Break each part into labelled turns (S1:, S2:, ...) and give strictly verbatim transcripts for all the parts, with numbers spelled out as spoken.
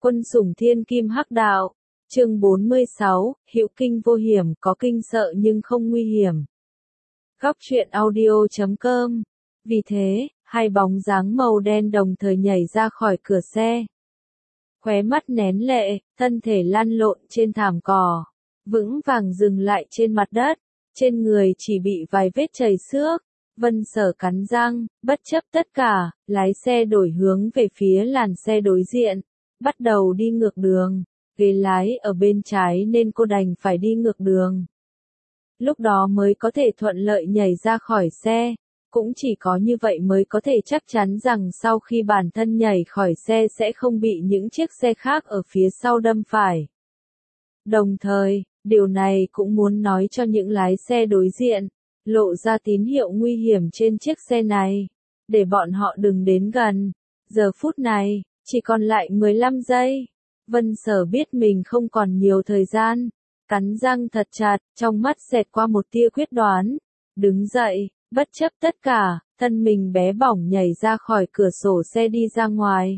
S1: Quân sủng thiên kim hắc đạo. Chương bốn mươi sáu, hữu kinh vô hiểm, có kinh sợ nhưng không nguy hiểm. Góc truyện audio chấm com. Vì thế, hai bóng dáng màu đen đồng thời nhảy ra khỏi cửa xe. Khóe mắt nén lệ, thân thể lăn lộn trên thảm cỏ, vững vàng dừng lại trên mặt đất, trên người chỉ bị vài vết chảy xước. Vân Sở cắn răng, bất chấp tất cả, lái xe đổi hướng về phía làn xe đối diện, bắt đầu đi ngược đường. Ghế lái ở bên trái nên cô đành phải đi ngược đường. Lúc đó mới có thể thuận lợi nhảy ra khỏi xe, cũng chỉ có như vậy mới có thể chắc chắn rằng sau khi bản thân nhảy khỏi xe sẽ không bị những chiếc xe khác ở phía sau đâm phải. Đồng thời, điều này cũng muốn nói cho những lái xe đối diện, lộ ra tín hiệu nguy hiểm trên chiếc xe này, để bọn họ đừng đến gần. Giờ phút này, chỉ còn lại mười lăm giây. Vân Sở biết mình không còn nhiều thời gian, cắn răng thật chặt, trong mắt xẹt qua một tia quyết đoán. Đứng dậy, bất chấp tất cả, thân mình bé bỏng nhảy ra khỏi cửa sổ xe đi ra ngoài.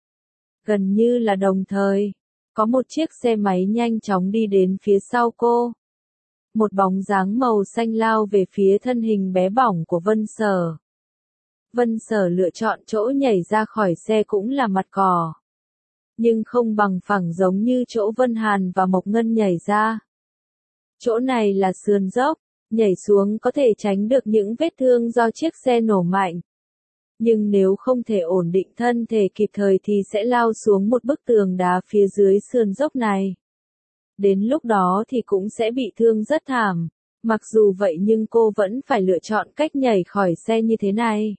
S1: Gần như là đồng thời, có một chiếc xe máy nhanh chóng đi đến phía sau cô. Một bóng dáng màu xanh lao về phía thân hình bé bỏng của Vân Sở. Vân Sở lựa chọn chỗ nhảy ra khỏi xe cũng là mặt cỏ, nhưng không bằng phẳng giống như chỗ Vân Hàn và Mộc Ngân nhảy ra. Chỗ này là sườn dốc, nhảy xuống có thể tránh được những vết thương do chiếc xe nổ mạnh. Nhưng nếu không thể ổn định thân thể kịp thời thì sẽ lao xuống một bức tường đá phía dưới sườn dốc này. Đến lúc đó thì cũng sẽ bị thương rất thảm. Mặc dù vậy nhưng cô vẫn phải lựa chọn cách nhảy khỏi xe như thế này.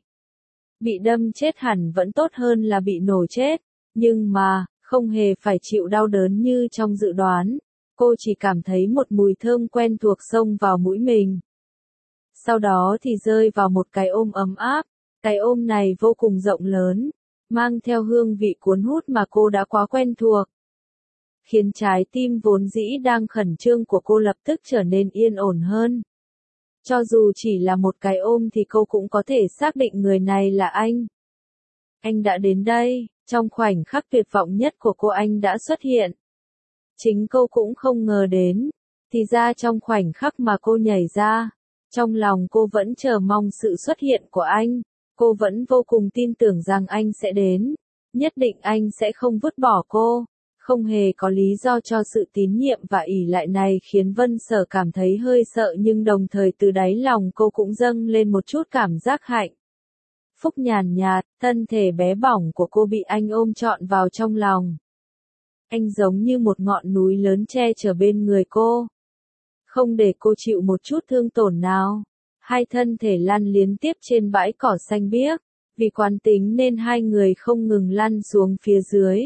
S1: Bị đâm chết hẳn vẫn tốt hơn là bị nổ chết. Nhưng mà, không hề phải chịu đau đớn như trong dự đoán. Cô chỉ cảm thấy một mùi thơm quen thuộc xông vào mũi mình. Sau đó thì rơi vào một cái ôm ấm áp. Cái ôm này vô cùng rộng lớn, mang theo hương vị cuốn hút mà cô đã quá quen thuộc. Khiến trái tim vốn dĩ đang khẩn trương của cô lập tức trở nên yên ổn hơn. Cho dù chỉ là một cái ôm thì cô cũng có thể xác định người này là anh. Anh đã đến đây, trong khoảnh khắc tuyệt vọng nhất của cô anh đã xuất hiện. Chính cô cũng không ngờ đến, thì ra trong khoảnh khắc mà cô nhảy ra, trong lòng cô vẫn chờ mong sự xuất hiện của anh. Cô vẫn vô cùng tin tưởng rằng anh sẽ đến, nhất định anh sẽ không vứt bỏ cô. Không hề có lý do cho sự tín nhiệm và ỷ lại này khiến Vân Sở cảm thấy hơi sợ, nhưng đồng thời từ đáy lòng cô cũng dâng lên một chút cảm giác hạnh phúc nhàn nhạt. Thân thể bé bỏng của cô bị anh ôm trọn vào trong lòng. Anh giống như một ngọn núi lớn che chở bên người cô, không để cô chịu một chút thương tổn nào. Hai thân thể lăn liên tiếp trên bãi cỏ xanh biếc, vì quán tính nên hai người không ngừng lăn xuống phía dưới.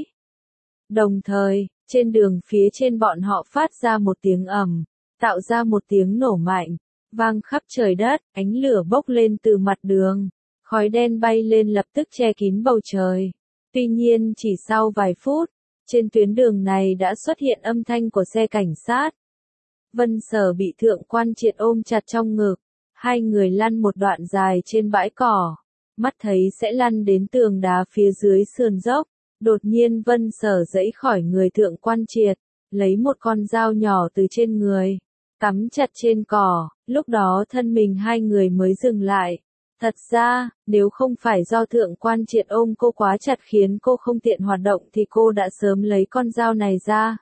S1: Đồng thời, trên đường phía trên bọn họ phát ra một tiếng ầm, tạo ra một tiếng nổ mạnh, vang khắp trời đất, ánh lửa bốc lên từ mặt đường, khói đen bay lên lập tức che kín bầu trời. Tuy nhiên chỉ sau vài phút, trên tuyến đường này đã xuất hiện âm thanh của xe cảnh sát. Vân Sở bị Thượng Quan Triệt ôm chặt trong ngực. Hai người lăn một đoạn dài trên bãi cỏ, mắt thấy sẽ lăn đến tường đá phía dưới sườn dốc. Đột nhiên Vân Sở giãy khỏi người Thượng Quan Triệt, lấy một con dao nhỏ từ trên người, cắm chặt trên cỏ. Lúc đó thân mình hai người mới dừng lại. Thật ra, nếu không phải do Thượng Quan Triệt ôm cô quá chặt khiến cô không tiện hoạt động thì cô đã sớm lấy con dao này ra.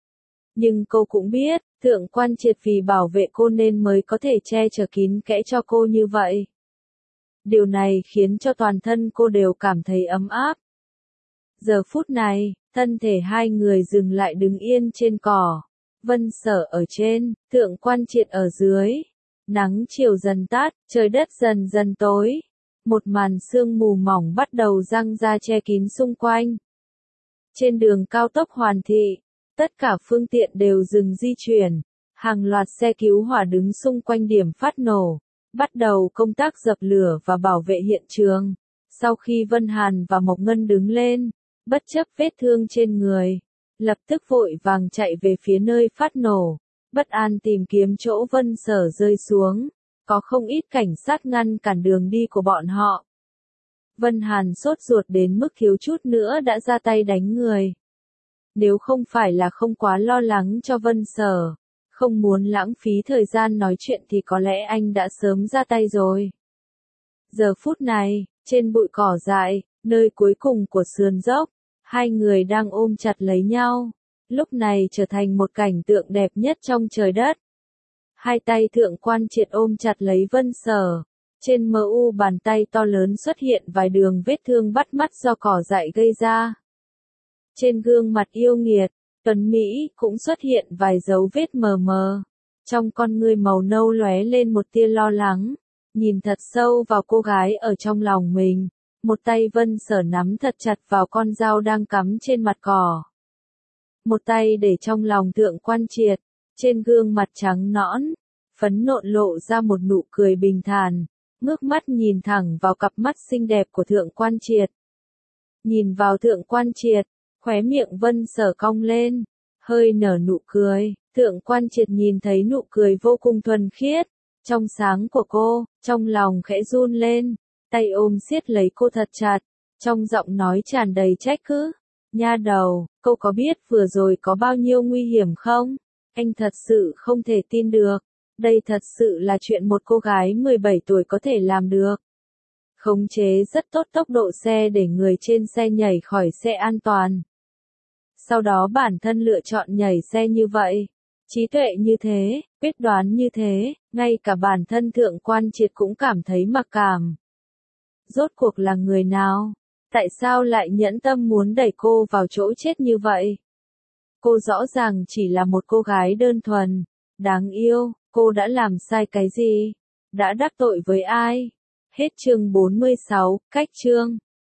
S1: Nhưng cô cũng biết, Thượng Quan Triệt vì bảo vệ cô nên mới có thể che chở kín kẽ cho cô như vậy. Điều này khiến cho toàn thân cô đều cảm thấy ấm áp. Giờ phút này, thân thể hai người dừng lại đứng yên trên cỏ. Vân Sở ở trên, Thượng Quan Triệt ở dưới. Nắng chiều dần tắt, trời đất dần dần tối. Một màn sương mù mỏng bắt đầu giăng ra che kín xung quanh. Trên đường cao tốc Hoàn Thị, tất cả phương tiện đều dừng di chuyển, hàng loạt xe cứu hỏa đứng xung quanh điểm phát nổ, bắt đầu công tác dập lửa và bảo vệ hiện trường. Sau khi Vân Hàn và Mộc Ngân đứng lên, bất chấp vết thương trên người, lập tức vội vàng chạy về phía nơi phát nổ, bất an tìm kiếm chỗ Vân Sở rơi xuống, có không ít cảnh sát ngăn cản đường đi của bọn họ. Vân Hàn sốt ruột đến mức thiếu chút nữa đã ra tay đánh người. Nếu không phải là không quá lo lắng cho Vân Sở, không muốn lãng phí thời gian nói chuyện thì có lẽ anh đã sớm ra tay rồi. Giờ phút này, trên bụi cỏ dại, nơi cuối cùng của sườn dốc, hai người đang ôm chặt lấy nhau, lúc này trở thành một cảnh tượng đẹp nhất trong trời đất. Hai tay Thượng Quan Triệt ôm chặt lấy Vân Sở, trên mờ u bàn tay to lớn xuất hiện vài đường vết thương bắt mắt do cỏ dại gây ra. Trên gương mặt yêu nghiệt, tuấn Mỹ cũng xuất hiện vài dấu vết mờ mờ. Trong con ngươi màu nâu lóe lên một tia lo lắng, nhìn thật sâu vào cô gái ở trong lòng mình. Một tay Vân Sở nắm thật chặt vào con dao đang cắm trên mặt cỏ. Một tay để trong lòng Thượng Quan Triệt, trên gương mặt trắng nõn, phấn nộn lộ ra một nụ cười bình thản, ngước mắt nhìn thẳng vào cặp mắt xinh đẹp của Thượng Quan Triệt. Nhìn vào Thượng Quan Triệt, khóe miệng Vân Sở cong lên, hơi nở nụ cười. Thượng Quan Triệt nhìn thấy nụ cười vô cùng thuần khiết, trong sáng của cô, trong lòng khẽ run lên, tay ôm siết lấy cô thật chặt, trong giọng nói tràn đầy trách cứ. Nha đầu, cô có biết vừa rồi có bao nhiêu nguy hiểm không? Anh thật sự không thể tin được. Đây thật sự là chuyện một cô gái mười bảy tuổi có thể làm được. Khống chế rất tốt tốc độ xe để người trên xe nhảy khỏi xe an toàn. Sau đó bản thân lựa chọn nhảy xe như vậy. Trí tuệ như thế, quyết đoán như thế, ngay cả bản thân Thượng Quan Triệt cũng cảm thấy mặc cảm. Rốt cuộc là người nào? Tại sao lại nhẫn tâm muốn đẩy cô vào chỗ chết như vậy? Cô rõ ràng chỉ là một cô gái đơn thuần, đáng yêu, cô đã làm sai cái gì? Đã đắc tội với ai? Hết chương bốn mươi sáu, cách chương.